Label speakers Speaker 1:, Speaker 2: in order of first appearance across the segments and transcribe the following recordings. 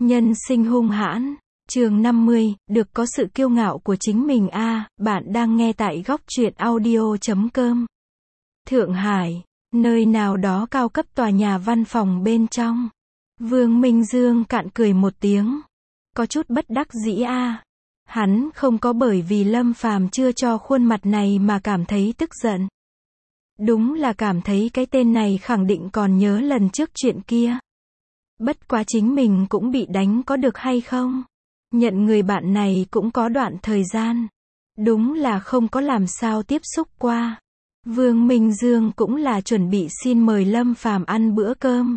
Speaker 1: Nhân sinh hung hãn. Chương 50, được có sự kiêu ngạo của chính mình bạn đang nghe tại góc truyện audio.com. Thượng Hải, nơi nào đó cao cấp tòa nhà văn phòng bên trong. Vương Minh Dương cạn cười một tiếng. Có chút bất đắc dĩ Hắn không có bởi vì Lâm Phàm chưa cho khuôn mặt này mà cảm thấy tức giận. Đúng là cảm thấy cái tên này khẳng định còn nhớ lần trước chuyện kia. Bất quá chính mình cũng bị đánh có được hay không? Nhận người bạn này cũng có đoạn thời gian. Đúng là không có làm sao tiếp xúc qua. Vương Minh Dương cũng là chuẩn bị xin mời Lâm Phàm ăn bữa cơm.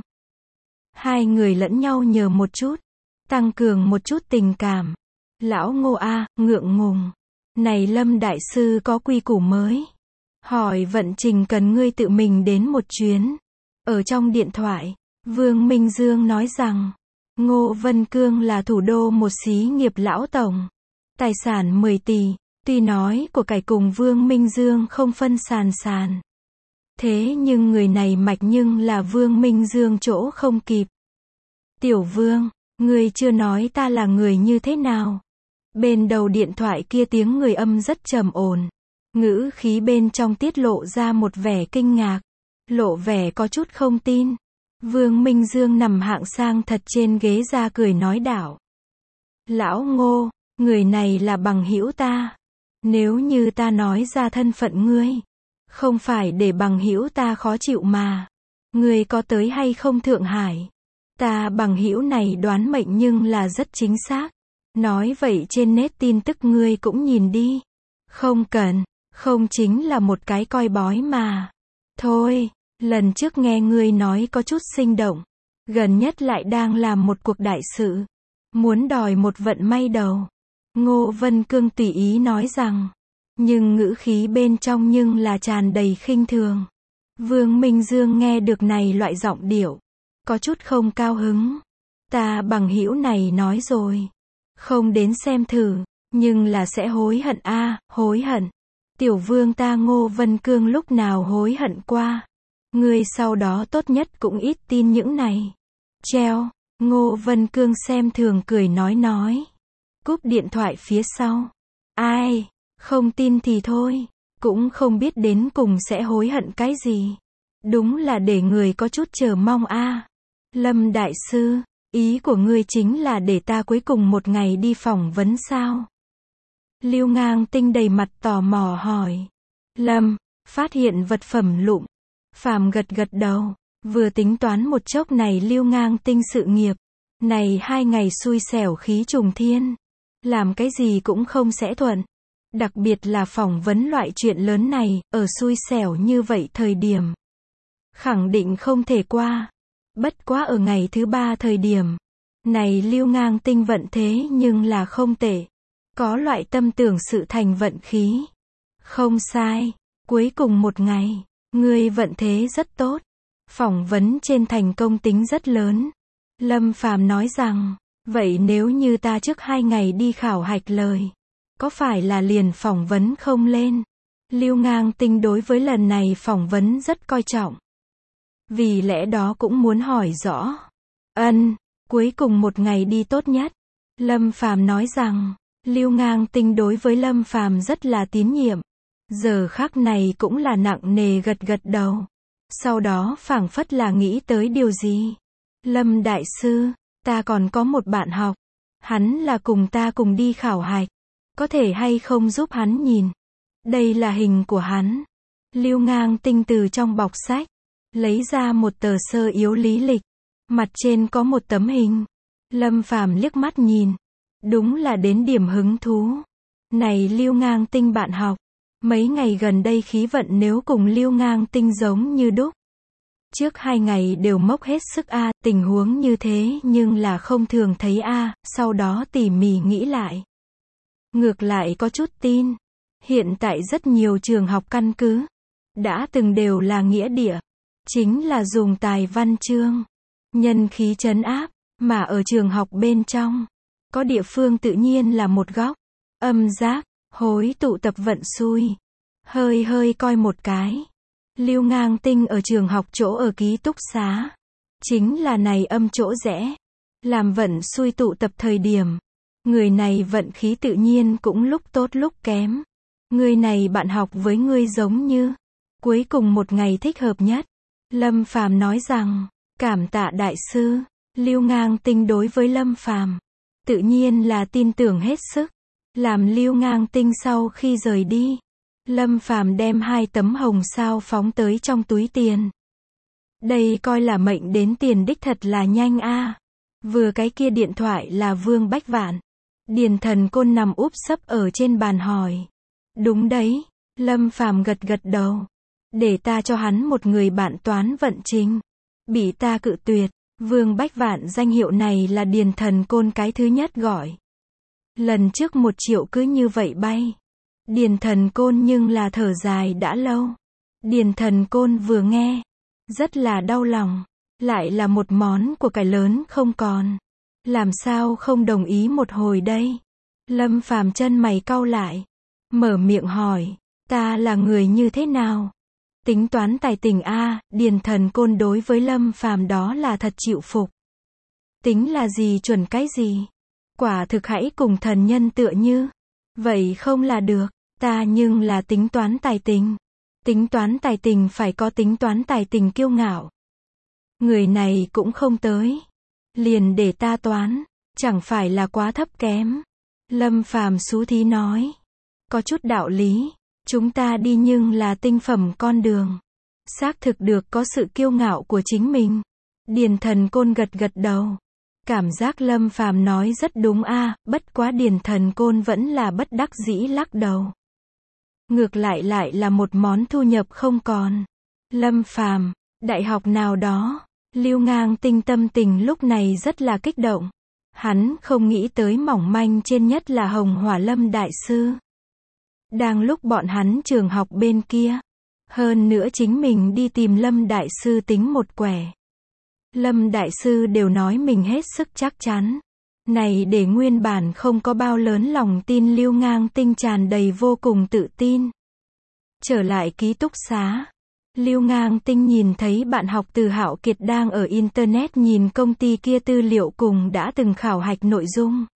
Speaker 1: Hai người lẫn nhau nhờ một chút. Tăng cường một chút tình cảm. Lão Ngô ngượng ngùng. Này Lâm Đại Sư có quy củ mới. Hỏi vận trình cần ngươi tự mình đến một chuyến. Ở trong điện thoại, Vương Minh Dương nói rằng, Ngô Vân Cương là thủ đô một xí nghiệp lão tổng. Tài sản 10 tỷ, tuy nói của cải cùng Vương Minh Dương không phân sàn. Thế nhưng người này mạch nhưng là Vương Minh Dương chỗ không kịp. Tiểu Vương, ngươi chưa nói ta là người như thế nào. Bên đầu điện thoại kia tiếng người âm rất trầm ổn. Ngữ khí bên trong tiết lộ ra một vẻ kinh ngạc. Lộ vẻ có chút không tin. Vương Minh Dương nằm hạng sang thật trên ghế ra cười nói đảo. Lão Ngô, người này là bằng hữu ta. Nếu như ta nói ra thân phận ngươi, không phải để bằng hữu ta khó chịu mà. Ngươi có tới hay không Thượng Hải? Ta bằng hữu này đoán mệnh nhưng là rất chính xác. Nói vậy trên nét tin tức ngươi cũng nhìn đi. Không cần, không chính là một cái coi bói mà. Thôi, lần trước nghe ngươi nói có chút sinh động. Gần nhất lại đang làm một cuộc đại sự. Muốn đòi một vận may đầu. Ngô Vân Cương tùy ý nói rằng. Nhưng ngữ khí bên trong nhưng là tràn đầy khinh thường. Vương Minh Dương nghe được này loại giọng điệu. Có chút không cao hứng. Ta bằng hữu này nói rồi. Không đến xem thử. Nhưng là sẽ hối hận hối hận. Tiểu Vương ta Ngô Vân Cương lúc nào hối hận qua. Ngươi sau đó tốt nhất cũng ít tin những này. Treo. Ngô Vân Cương xem thường cười nói. Cúp điện thoại phía sau. Ai, không tin thì thôi. Cũng không biết đến cùng sẽ hối hận cái gì. Đúng là để người có chút chờ mong Lâm Đại Sư, ý của ngươi chính là để ta cuối cùng một ngày đi phỏng vấn sao? Lưu Ngang Tinh đầy mặt tò mò hỏi. Lâm, phát hiện vật phẩm lụm. Phàm gật đầu, vừa tính toán một chốc này Lưu Ngang Tinh sự nghiệp. Này 2 ngày xui xẻo khí trùng thiên. Làm cái gì cũng không sẽ thuận. Đặc biệt là phỏng vấn loại chuyện lớn này, ở xui xẻo như vậy thời điểm. Khẳng định không thể qua. Bất quá ở ngày thứ 3 thời điểm. Này Lưu Ngang Tinh vận thế nhưng là không tệ. Có loại tâm tưởng sự thành vận khí. Không sai. Cuối cùng một ngày. Ngươi vận thế rất tốt. Phỏng vấn trên thành công tính rất lớn. Lâm Phàm nói rằng. Vậy nếu như ta trước 2 ngày đi khảo hạch lời. Có phải là liền phỏng vấn không lên? Lưu Ngang Tinh đối với lần này phỏng vấn rất coi trọng. Vì lẽ đó cũng muốn hỏi rõ. Cuối cùng một ngày đi tốt nhất. Lâm Phàm nói rằng. Lưu Ngang Tinh đối với Lâm Phàm rất là tín nhiệm. Giờ khắc này cũng là nặng nề gật đầu. Sau đó phảng phất là nghĩ tới điều gì. Lâm Đại Sư, ta còn có một bạn học. Hắn là cùng ta cùng đi khảo hạch. Có thể hay không giúp hắn nhìn. Đây là hình của hắn. Lưu Ngang Tinh từ trong bọc sách. Lấy ra một tờ sơ yếu lý lịch. Mặt trên có một tấm hình. Lâm Phàm liếc mắt nhìn. Đúng là đến điểm hứng thú. Này Lưu Ngang Tinh bạn học. Mấy ngày gần đây khí vận nếu cùng Lưu Ngang Tinh giống như đúc. Trước 2 ngày đều mốc hết sức tình huống như thế nhưng là không thường thấy sau đó tỉ mỉ nghĩ lại. Ngược lại có chút tin. Hiện tại rất nhiều trường học căn cứ. Đã từng đều là nghĩa địa. Chính là dùng tài văn chương. Nhân khí trấn áp. Mà ở trường học bên trong. Có địa phương tự nhiên là một góc. Âm giác. Hối tụ tập vận xui. Hơi coi một cái. Lưu Ngang Tinh ở trường học chỗ ở ký túc xá. Chính là này âm chỗ rẽ. Làm vận xui tụ tập thời điểm. Người này vận khí tự nhiên cũng lúc tốt lúc kém. Người này bạn học với ngươi giống như. Cuối cùng một ngày thích hợp nhất. Lâm Phàm nói rằng, cảm tạ đại sư. Lưu Ngang Tinh đối với Lâm Phàm tự nhiên là tin tưởng hết sức. Làm Lưu Ngang Tinh sau khi rời đi, Lâm Phàm đem 2 tấm hồng sao phóng tới trong túi tiền. Đây coi là mệnh đến tiền đích thật là nhanh a. Vừa cái kia điện thoại là Vương Bách Vạn. Điền Thần Côn nằm úp sấp ở trên bàn hỏi. Đúng đấy, Lâm Phàm gật gật đầu. Để ta cho hắn một người bạn toán vận trình. Bị ta cự tuyệt. Vương Bách Vạn danh hiệu này là Điền Thần Côn cái thứ nhất gọi. Lần trước 1 triệu cứ như vậy bay. Điền Thần Côn nhưng là thở dài đã lâu. Điền Thần Côn vừa nghe, rất là đau lòng. Lại là một món của cải lớn không còn. Làm sao không đồng ý một hồi đây? Lâm Phàm chân mày cau lại. Mở miệng hỏi, ta là người như thế nào? Tính toán tài tình a. Điền Thần Côn đối với Lâm Phàm đó là thật chịu phục. Tính là gì chuẩn cái gì? Quả thực hãy cùng thần nhân tựa như. Vậy không là được, ta nhưng là tính toán tài tình. Tính toán tài tình phải có tính toán tài tình kiêu ngạo. Người này cũng không tới. Liền để ta toán, chẳng phải là quá thấp kém. Lâm Phàm xú thí nói. Có chút đạo lý. Chúng ta đi nhưng là tinh phẩm con đường. Xác thực được có sự kiêu ngạo của chính mình. Điền Thần Côn gật gật đầu. Cảm giác Lâm Phàm nói rất đúng a. Bất quá Điền Thần Côn vẫn là bất đắc dĩ lắc đầu. Ngược lại là một món thu nhập không còn. Lâm Phàm, đại học nào đó. Lưu Ngang Tinh tâm tình lúc này rất là kích động. Hắn không nghĩ tới mỏng manh trên nhất là Hồng Hỏa Lâm đại sư. Đang lúc bọn hắn trường học bên kia. Hơn nữa chính mình đi tìm Lâm đại sư tính một quẻ. Lâm đại sư đều nói mình hết sức chắc chắn. Này để nguyên bản không có bao lớn lòng tin Lưu Ngang Tinh tràn đầy vô cùng tự tin. Trở lại ký túc xá. Lưu Ngang Tinh nhìn thấy bạn học Từ Hạo Kiệt đang ở internet nhìn công ty kia tư liệu cùng đã từng khảo hạch nội dung.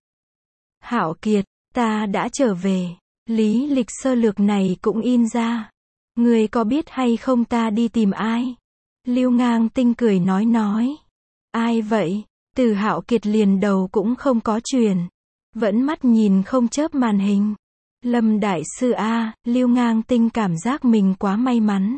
Speaker 1: Hạo Kiệt, ta đã trở về. Lý lịch sơ lược này cũng in ra. Người có biết hay không ta đi tìm ai? Lưu Ngang Tinh cười nói. Ai vậy? Từ Hạo Kiệt liền đầu cũng không có truyền. Vẫn mắt nhìn không chớp màn hình. Lâm đại sư a. Lưu Ngang Tinh cảm giác mình quá may mắn.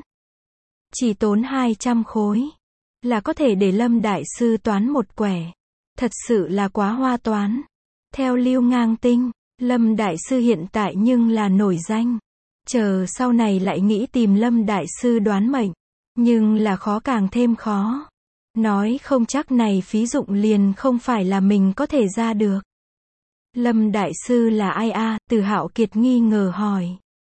Speaker 1: Chỉ tốn 200 khối. Là có thể để Lâm đại sư toán một quẻ. Thật sự là quá hoa toán. Theo Lưu Ngang Tinh, Lâm đại sư hiện tại nhưng là nổi danh. Chờ sau này lại nghĩ tìm Lâm đại sư đoán mệnh. Nhưng là khó càng thêm khó. Nói không chắc này phí dụng liền không phải là mình có thể ra được. Lâm đại sư là ai a? Từ Hạo Kiệt nghi ngờ hỏi.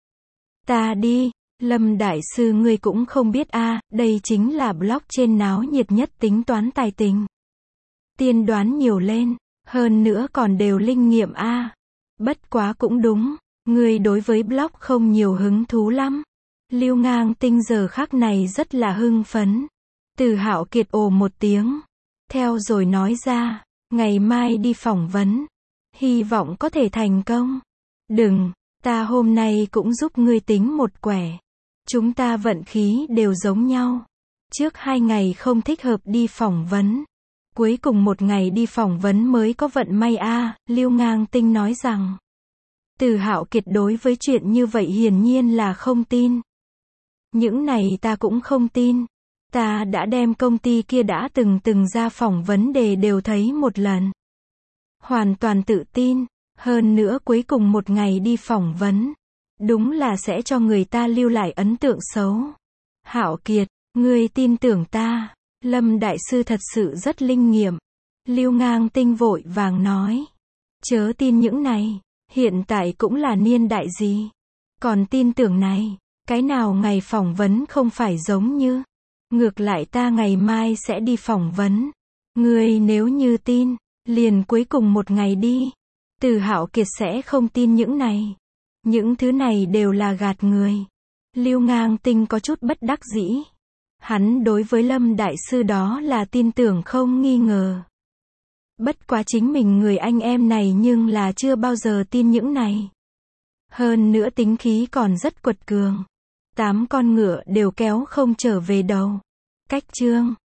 Speaker 1: Ta đi. Lâm đại sư ngươi cũng không biết a. Đây chính là blog trên náo nhiệt nhất tính toán tài tình. Tiên đoán nhiều lên. Hơn nữa còn đều linh nghiệm a. Bất quá cũng đúng. Ngươi đối với blog không nhiều hứng thú lắm. Lưu Ngang Tinh giờ khắc này rất là hưng phấn. Từ Hạo Kiệt ồ một tiếng. Theo rồi nói ra. Ngày mai đi phỏng vấn. Hy vọng có thể thành công. Đừng, ta hôm nay cũng giúp ngươi tính một quẻ. Chúng ta vận khí đều giống nhau. Trước 2 ngày không thích hợp đi phỏng vấn. Cuối cùng một ngày đi phỏng vấn mới có vận may a. Lưu Ngang Tinh nói rằng. Từ Hạo Kiệt đối với chuyện như vậy hiển nhiên là không tin. Những này ta cũng không tin. Ta đã đem công ty kia đã từng ra phỏng vấn đề đều thấy một lần. Hoàn toàn tự tin. Hơn nữa cuối cùng một ngày đi phỏng vấn. Đúng là sẽ cho người ta lưu lại ấn tượng xấu. Hạo Kiệt, ngươi tin tưởng ta. Lâm đại sư thật sự rất linh nghiệm. Lưu Ngang Tinh vội vàng nói. Chớ tin những này. Hiện tại cũng là niên đại gì. Còn tin tưởng này. Cái nào ngày phỏng vấn không phải giống như. Ngược lại ta ngày mai sẽ đi phỏng vấn. Ngươi nếu như tin. Liền cuối cùng một ngày đi. Từ Hạo Kiệt sẽ không tin những này. Những thứ này đều là gạt người. Lưu Ngang Tinh có chút bất đắc dĩ. Hắn đối với Lâm đại sư đó là tin tưởng không nghi ngờ. Bất quá chính mình người anh em này nhưng là chưa bao giờ tin những này. Hơn nữa tính khí còn rất quật cường. 8 con ngựa đều kéo không trở về đầu. Cách chương